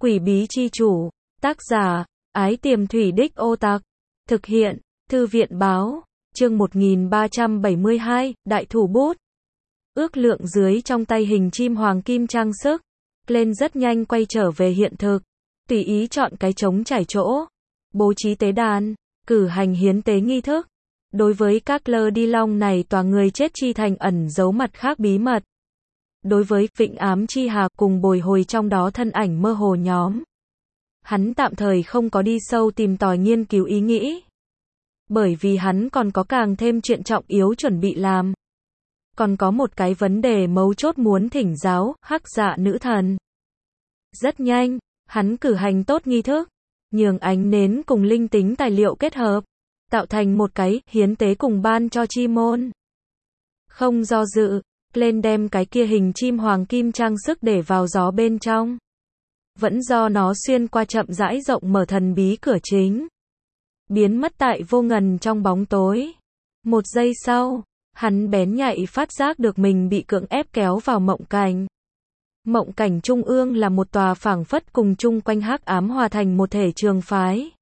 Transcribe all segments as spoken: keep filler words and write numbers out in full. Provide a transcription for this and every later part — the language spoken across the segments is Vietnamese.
Quỷ bí chi chủ. Tác giả, Ái Tiềm Thủy Đích Ô Tạc. Thực hiện, Thư viện báo. Chương một nghìn ba trăm bảy mươi hai, Đại thủ bút. Ước lượng dưới trong tay hình chim hoàng kim trang sức. Lên rất nhanh quay trở về hiện thực. Tùy ý chọn cái trống trải chỗ. Bố trí tế đàn. Cử hành hiến tế nghi thức. Đối với các lơ đi long này tòa người chết chi thành ẩn giấu mặt khác bí mật. Đối với Vịnh Ám Chi Hà cùng bồi hồi trong đó thân ảnh mơ hồ nhóm. Hắn tạm thời không có đi sâu tìm tòi nghiên cứu ý nghĩ. Bởi vì hắn còn có càng thêm chuyện trọng yếu chuẩn bị làm. Còn có một cái vấn đề mấu chốt muốn thỉnh giáo, Hắc Dạ nữ thần. Rất nhanh, hắn cử hành tốt nghi thức, nhường ánh nến cùng linh tính tài liệu kết hợp, tạo thành một cái hiến tế cùng ban cho chi môn. Không do dự, lên đem cái kia hình chim hoàng kim trang sức để vào gió bên trong. Vẫn do nó xuyên qua chậm rãi rộng mở thần bí cửa chính. Biến mất tại vô ngần trong bóng tối. Một giây sau, hắn bén nhạy phát giác được mình bị cưỡng ép kéo vào mộng cảnh. Mộng cảnh trung ương là một tòa phảng phất cùng chung quanh hắc ám hòa thành một thể trường phái.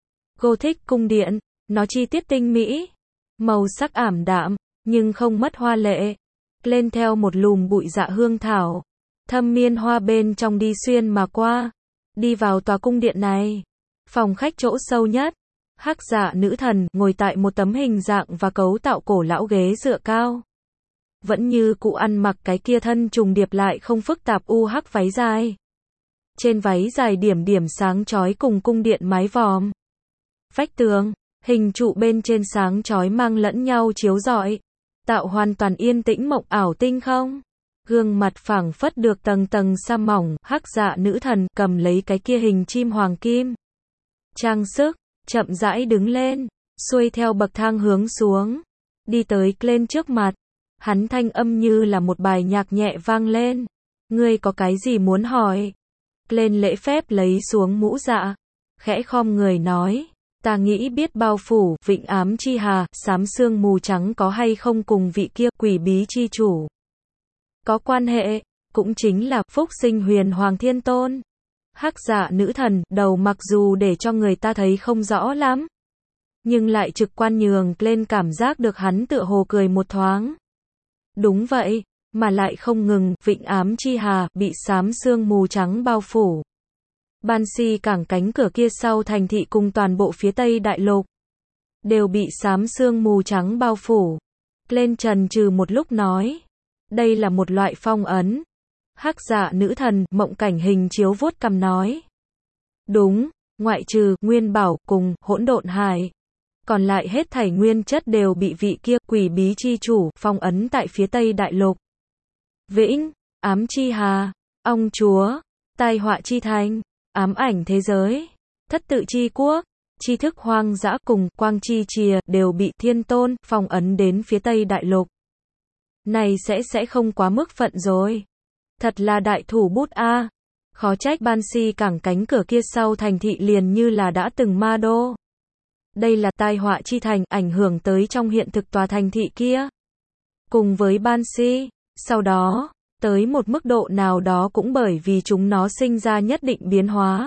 Gothic cung điện, nó chi tiết tinh mỹ, màu sắc ảm đạm, nhưng không mất hoa lệ. Lên theo một lùm bụi dạ hương thảo, thâm miên hoa bên trong đi xuyên mà qua. Đi vào tòa cung điện này. Phòng khách chỗ sâu nhất. Hắc Dạ nữ thần ngồi tại một tấm hình dạng và cấu tạo cổ lão ghế dựa cao. Vẫn như cụ ăn mặc cái kia thân trùng điệp lại không phức tạp u hắc váy dài. Trên váy dài điểm điểm sáng chói cùng cung điện mái vòm. Vách tường, hình trụ bên trên sáng chói mang lẫn nhau chiếu rọi, tạo hoàn toàn yên tĩnh mộng ảo tinh không. Gương mặt phảng phất được tầng tầng sa mỏng, Hắc Dạ nữ thần cầm lấy cái kia hình chim hoàng kim. Trang sức, chậm rãi đứng lên, xuôi theo bậc thang hướng xuống, đi tới Glenn trước mặt. Hắn thanh âm như là một bài nhạc nhẹ vang lên. Ngươi có cái gì muốn hỏi? Glenn lễ phép lấy xuống mũ dạ, khẽ khom người nói, ta nghĩ biết bao phủ Vịnh Ám Chi Hà, xám sương mù trắng có hay không cùng vị kia quỷ bí chi chủ có quan hệ, cũng chính là phúc sinh huyền hoàng thiên tôn. Hắc Dạ nữ thần, đầu mặc dù để cho người ta thấy không rõ lắm, nhưng lại trực quan nhường lên cảm giác được hắn tựa hồ cười một thoáng. Đúng vậy, mà lại không ngừng, Vịnh Ám Chi Hà bị xám sương mù trắng bao phủ. Ban Si cảng cánh cửa kia sau thành thị cùng toàn bộ phía Tây Đại Lục đều bị xám sương mù trắng bao phủ. Lên trần trừ một lúc nói, đây là một loại phong ấn. Hắc Dạ nữ thần, mộng cảnh hình chiếu vuốt cằm nói. Đúng, ngoại trừ Nguyên Bảo cùng Hỗn Độn Hải, còn lại hết thảy nguyên chất đều bị vị kia quỷ bí chi chủ phong ấn tại phía Tây Đại Lục. Vĩnh Ám Chi Hà, Ong Chúa, Tai Họa Chi Thành, Ám Ảnh Thế Giới, Thất Tự Chi Quốc, Tri Thức Hoang Dã cùng Quang Chi Chìa đều bị Thiên Tôn phong ấn đến phía Tây Đại Lục. Này sẽ sẽ không quá mức phận rồi. Thật là đại thủ bút a. Khó trách Ban Si cảng cánh cửa kia sau thành thị liền như là đã từng ma đô. Đây là tai họa chi thành, ảnh hưởng tới trong hiện thực tòa thành thị kia. Cùng với Ban Si, sau đó, tới một mức độ nào đó cũng bởi vì chúng nó sinh ra nhất định biến hóa.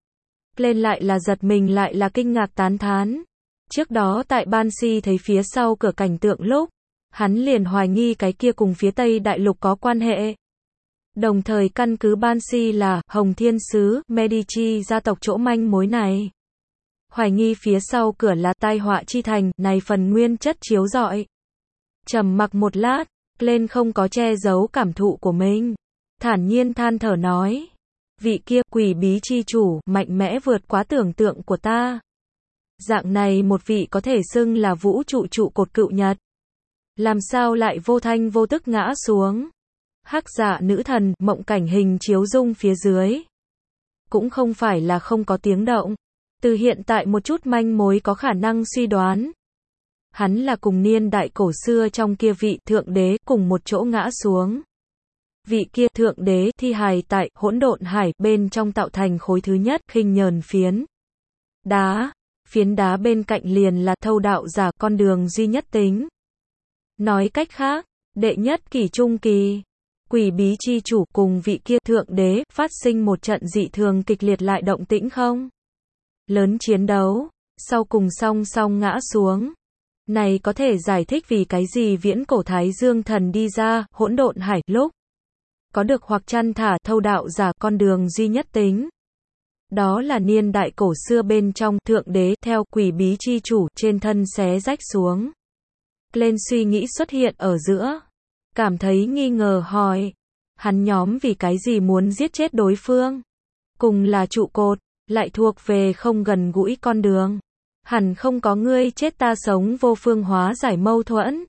Lên lại là giật mình lại là kinh ngạc tán thán. Trước đó tại Ban Si thấy phía sau cửa cảnh tượng lúc, hắn liền hoài nghi cái kia cùng phía Tây Đại Lục có quan hệ. Đồng thời căn cứ Ban Si là Hồng Thiên Sứ, Medici gia tộc chỗ manh mối này. Hoài nghi phía sau cửa là tai họa chi thành, này phần nguyên chất chiếu rọi. Trầm mặc một lát, lên không có che giấu cảm thụ của mình. Thản nhiên than thở nói. Vị kia quỷ bí chi chủ, mạnh mẽ vượt quá tưởng tượng của ta. Dạng này một vị có thể xưng là vũ trụ trụ cột cựu nhật. Làm sao lại vô thanh vô tức ngã xuống? Hắc Dạ nữ thần, mộng cảnh hình chiếu dung phía dưới. Cũng không phải là không có tiếng động. Từ hiện tại một chút manh mối có khả năng suy đoán. Hắn là cùng niên đại cổ xưa trong kia vị thượng đế cùng một chỗ ngã xuống. Vị kia thượng đế thi hài tại Hỗn Độn Hải bên trong tạo thành khối thứ nhất khinh nhờn phiến đá. Phiến đá bên cạnh liền là thâu đạo giả con đường duy nhất tính. Nói cách khác, đệ nhất kỳ trung kỳ. quỷ bí chi chủ cùng vị kia thượng đế phát sinh một trận dị thường kịch liệt lại động tĩnh không? Lớn chiến đấu, sau cùng song song ngã xuống. Này có thể giải thích vì cái gì viễn cổ Thái Dương thần đi ra, hỗn độn hải, lúc có được hoặc chăn thả thâu đạo giả con đường duy nhất tính. Đó là niên đại cổ xưa bên trong, thượng đế, theo quỷ bí chi chủ, trên thân xé rách xuống. Lên suy nghĩ xuất hiện ở giữa. Cảm thấy nghi ngờ hỏi. Hắn nhóm vì cái gì muốn giết chết đối phương? Cùng là trụ cột, lại thuộc về không gần gũi con đường. Hẳn không có ngươi chết ta sống vô phương hóa giải mâu thuẫn.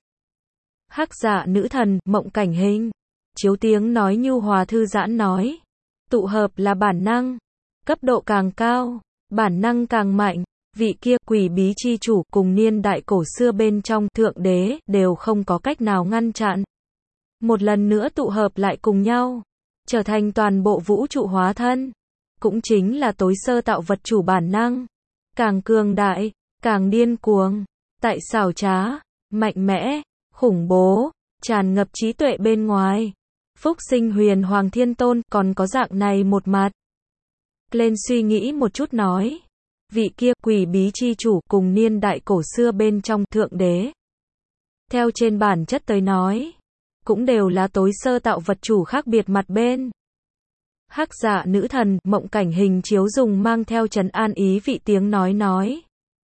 Hắc dạ nữ thần, mộng cảnh hình. Chiếu tiếng nói nhu hòa thư giãn nói. Tụ hợp là bản năng. Cấp độ càng cao, bản năng càng mạnh. Vị kia quỷ bí chi chủ cùng niên đại cổ xưa bên trong thượng đế đều không có cách nào ngăn chặn. Một lần nữa tụ hợp lại cùng nhau, trở thành toàn bộ vũ trụ hóa thân. Cũng chính là tối sơ tạo vật chủ bản năng. Càng cường đại, càng điên cuồng, tại xảo trá, mạnh mẽ, khủng bố, tràn ngập trí tuệ bên ngoài. Phúc sinh huyền hoàng thiên tôn còn có dạng này một mặt. Lên suy nghĩ một chút nói. Vị kia quỷ bí chi chủ cùng niên đại cổ xưa bên trong thượng đế. Theo trên bản chất tới nói, cũng đều là tối sơ tạo vật chủ khác biệt mặt bên. Hắc dạ nữ thần, mộng cảnh hình chiếu dùng mang theo trấn an ý vị tiếng nói nói.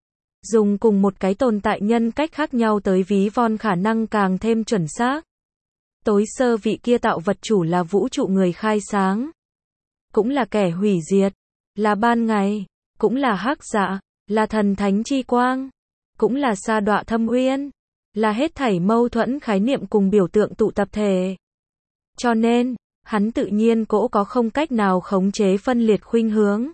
Dùng cùng một cái tồn tại nhân cách khác nhau tới ví von khả năng càng thêm chuẩn xác. Tối sơ vị kia tạo vật chủ là vũ trụ người khai sáng. Cũng là kẻ hủy diệt. Là ban ngày. Cũng là hắc dạ. Là thần thánh chi quang. Cũng là sa đọa thâm uyên. Là hết thảy mâu thuẫn khái niệm cùng biểu tượng tụ tập thể. Cho nên, hắn tự nhiên cỗ có không cách nào khống chế phân liệt khuynh hướng.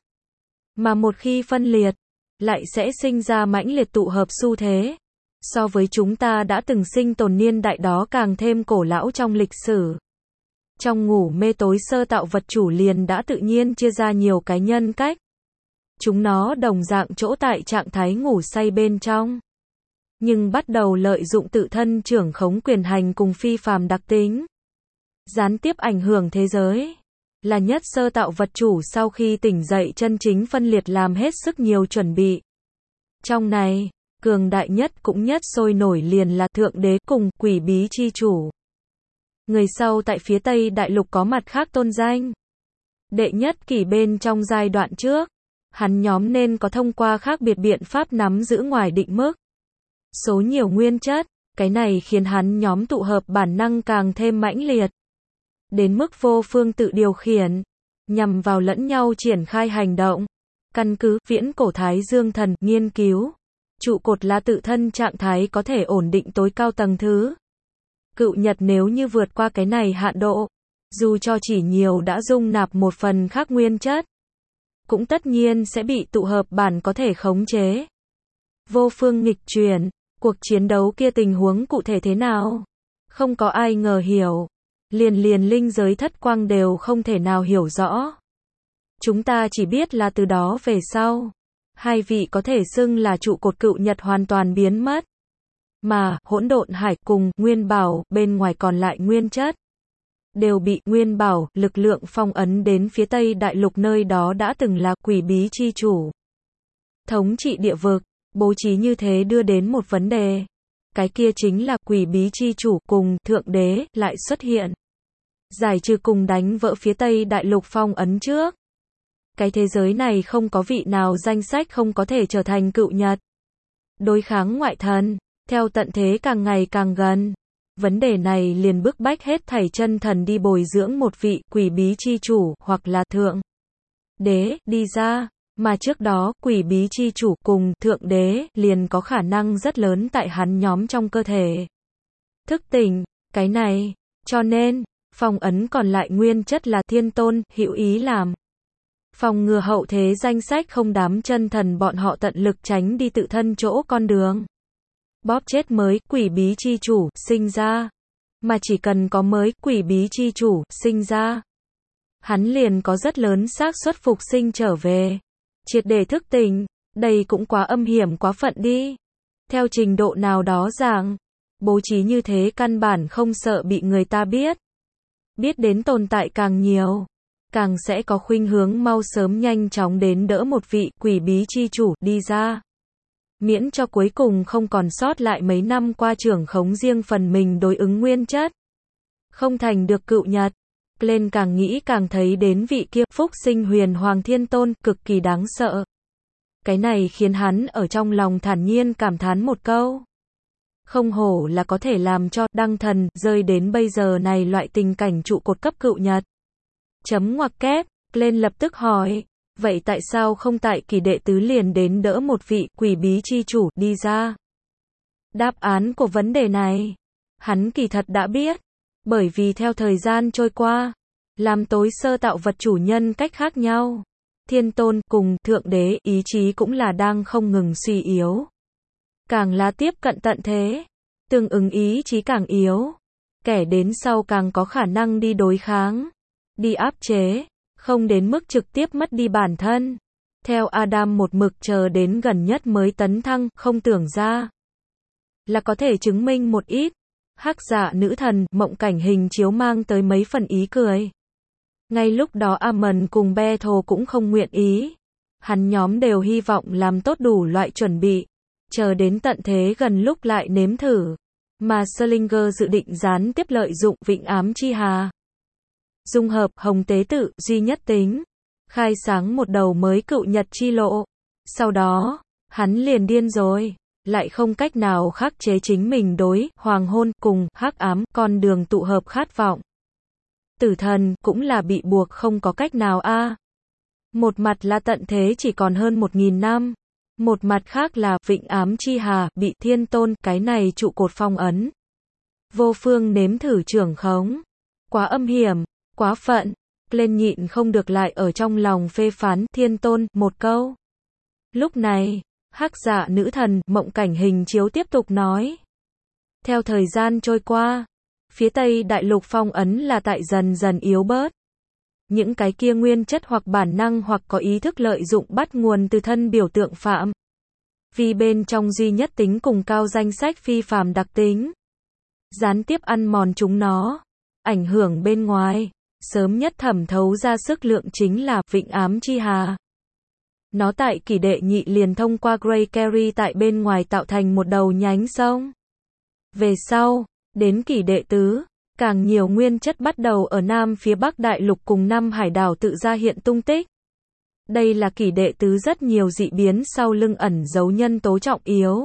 Mà một khi phân liệt, lại sẽ sinh ra mãnh liệt tụ hợp xu thế. So với chúng ta đã từng sinh tồn niên đại đó càng thêm cổ lão trong lịch sử. Trong ngủ mê tối sơ tạo vật chủ liền đã tự nhiên chia ra nhiều cái nhân cách. Chúng nó đồng dạng chỗ tại trạng thái ngủ say bên trong. Nhưng bắt đầu lợi dụng tự thân trưởng khống quyền hành cùng phi phàm đặc tính. Gián tiếp ảnh hưởng thế giới. Là nhất sơ tạo vật chủ sau khi tỉnh dậy chân chính phân liệt làm hết sức nhiều chuẩn bị. Trong này, cường đại nhất cũng nhất sôi nổi liền là thượng đế cùng quỷ bí chi chủ. Người sau tại phía Tây Đại Lục có mặt khác tôn danh. Đệ nhất kỷ bên trong giai đoạn trước, hắn nhóm nên có thông qua khác biệt biện pháp nắm giữ ngoài định mức. Số nhiều nguyên chất, cái này khiến hắn nhóm tụ hợp bản năng càng thêm mãnh liệt. Đến mức vô phương tự điều khiển, nhằm vào lẫn nhau triển khai hành động. Căn cứ viễn cổ Thái Dương thần nghiên cứu, trụ cột là tự thân trạng thái có thể ổn định tối cao tầng thứ. Cựu nhật nếu như vượt qua cái này hạn độ, dù cho chỉ nhiều đã dung nạp một phần khác nguyên chất, cũng tất nhiên sẽ bị tụ hợp bản có thể khống chế. Vô phương nghịch chuyển, cuộc chiến đấu kia tình huống cụ thể thế nào? Không có ai ngờ hiểu. Liền liền linh giới thất quang đều không thể nào hiểu rõ. Chúng ta chỉ biết là từ đó về sau, hai vị có thể xưng là trụ cột cựu nhật hoàn toàn biến mất. Mà, hỗn độn hải cùng, nguyên bảo, bên ngoài còn lại nguyên chất, đều bị, nguyên bảo, lực lượng phong ấn đến phía Tây Đại Lục nơi đó đã từng là quỷ bí chi chủ. Thống trị địa vực, bố trí như thế đưa đến một vấn đề. Cái kia chính là quỷ bí chi chủ cùng, thượng đế, lại xuất hiện. Giải trừ cùng đánh vỡ phía Tây Đại Lục phong ấn trước. Cái thế giới này không có vị nào danh sách không có thể trở thành cựu nhật. Đối kháng ngoại thần, theo tận thế càng ngày càng gần. Vấn đề này liền bức bách hết thảy chân thần đi bồi dưỡng một vị quỷ bí chi chủ hoặc là thượng đế đi ra. Mà trước đó quỷ bí chi chủ cùng thượng đế liền có khả năng rất lớn tại hắn nhóm trong cơ thể. Thức tỉnh, cái này, cho nên, phong ấn còn lại nguyên chất là thiên tôn, hữu ý làm. Phòng ngừa hậu thế danh sách không đám chân thần bọn họ tận lực tránh đi tự thân chỗ con đường. Bóp chết mới, quỷ bí chi chủ, sinh ra. Mà chỉ cần có mới, quỷ bí chi chủ, sinh ra. Hắn liền có rất lớn xác suất phục sinh trở về. Triệt để thức tỉnh, đây cũng quá âm hiểm quá phận đi. Theo trình độ nào đó giảng, bố trí như thế căn bản không sợ bị người ta biết. biết đến tồn tại càng nhiều, càng sẽ có khuynh hướng mau sớm nhanh chóng đến đỡ một vị quỷ bí chi chủ đi ra. Miễn cho cuối cùng không còn sót lại mấy năm qua trưởng khống riêng phần mình đối ứng nguyên chất. Không thành được cựu nhật. Glenn càng nghĩ càng thấy đến vị kia phúc sinh huyền hoàng thiên tôn cực kỳ đáng sợ. Cái này khiến hắn ở trong lòng thản nhiên cảm thán một câu. Không hổ là có thể làm cho đăng thần rơi đến bây giờ này loại tình cảnh trụ cột cấp cựu nhật. Chấm ngoặc kép, Glenn lập tức hỏi, vậy tại sao không tại kỳ đệ tứ liền đến đỡ một vị quỷ bí chi chủ đi ra? Đáp án của vấn đề này, hắn kỳ thật đã biết, bởi vì theo thời gian trôi qua, làm tối sơ tạo vật chủ nhân cách khác nhau. Thiên tôn cùng thượng đế ý chí cũng là đang không ngừng suy yếu. Càng là tiếp cận tận thế, tương ứng ý chí càng yếu. Kẻ đến sau càng có khả năng đi đối kháng, đi áp chế, không đến mức trực tiếp mất đi bản thân. Theo Adam một mực chờ đến gần nhất mới tấn thăng, không tưởng ra là có thể chứng minh một ít. Hắc Dạ nữ thần, mộng cảnh hình chiếu mang tới mấy phần ý cười. Ngay lúc đó Amon cùng Bethel cũng không nguyện ý. Hắn nhóm đều hy vọng làm tốt đủ loại chuẩn bị, chờ đến tận thế gần lúc lại nếm thử. Mà Slinger dự định gián tiếp lợi dụng vịnh ám chi hà. Dung hợp hồng tế tự, duy nhất tính. Khai sáng một đầu mới cựu nhật chi lộ. Sau đó, hắn liền điên rồi. Lại không cách nào khắc chế chính mình đối hoàng hôn cùng hắc ám con đường tụ hợp khát vọng. Tử thần cũng là bị buộc không có cách nào a. À. Một mặt là tận thế chỉ còn hơn một nghìn năm, một mặt khác là vịnh ám chi hà bị thiên tôn cái này trụ cột phong ấn. Vô phương nếm thử trưởng khống, quá âm hiểm, quá phận. Lên nhịn không được lại ở trong lòng phê phán thiên tôn một câu. Lúc này, Hắc Dạ nữ thần, mộng cảnh hình chiếu tiếp tục nói. Theo thời gian trôi qua, phía Tây Đại Lục phong ấn là tại dần dần yếu bớt. Những cái kia nguyên chất hoặc bản năng hoặc có ý thức lợi dụng bắt nguồn từ thân biểu tượng phạm. Vì bên trong duy nhất tính cùng cao danh sách phi phàm đặc tính. Gián tiếp ăn mòn chúng nó. Ảnh hưởng bên ngoài. Sớm nhất thẩm thấu ra sức lượng chính là vịnh ám chi hà. Nó tại kỷ đệ nhị liền thông qua Grey Carry tại bên ngoài tạo thành một đầu nhánh sông. Về sau, đến kỷ đệ tứ, càng nhiều nguyên chất bắt đầu ở Nam phía Bắc Đại Lục cùng năm hải đảo tự ra hiện tung tích. Đây là kỷ đệ tứ rất nhiều dị biến sau lưng ẩn giấu nhân tố trọng yếu.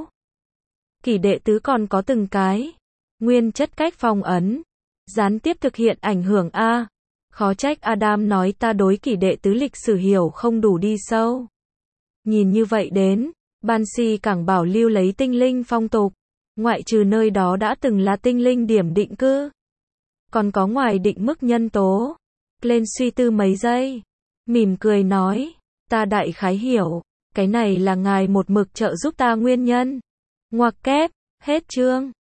Kỷ đệ tứ còn có từng cái nguyên chất cách phong ấn, gián tiếp thực hiện ảnh hưởng a. Khó trách Adam nói ta đối kỷ đệ tứ lịch sử hiểu không đủ đi sâu. Nhìn như vậy đến, Banshee càng bảo lưu lấy tinh linh phong tục, ngoại trừ nơi đó đã từng là tinh linh điểm định cư. Còn có ngoài định mức nhân tố. Lên suy tư mấy giây, mỉm cười nói, ta đại khái hiểu, cái này là ngài một mực trợ giúp ta nguyên nhân. Ngoặc kép, hết chương.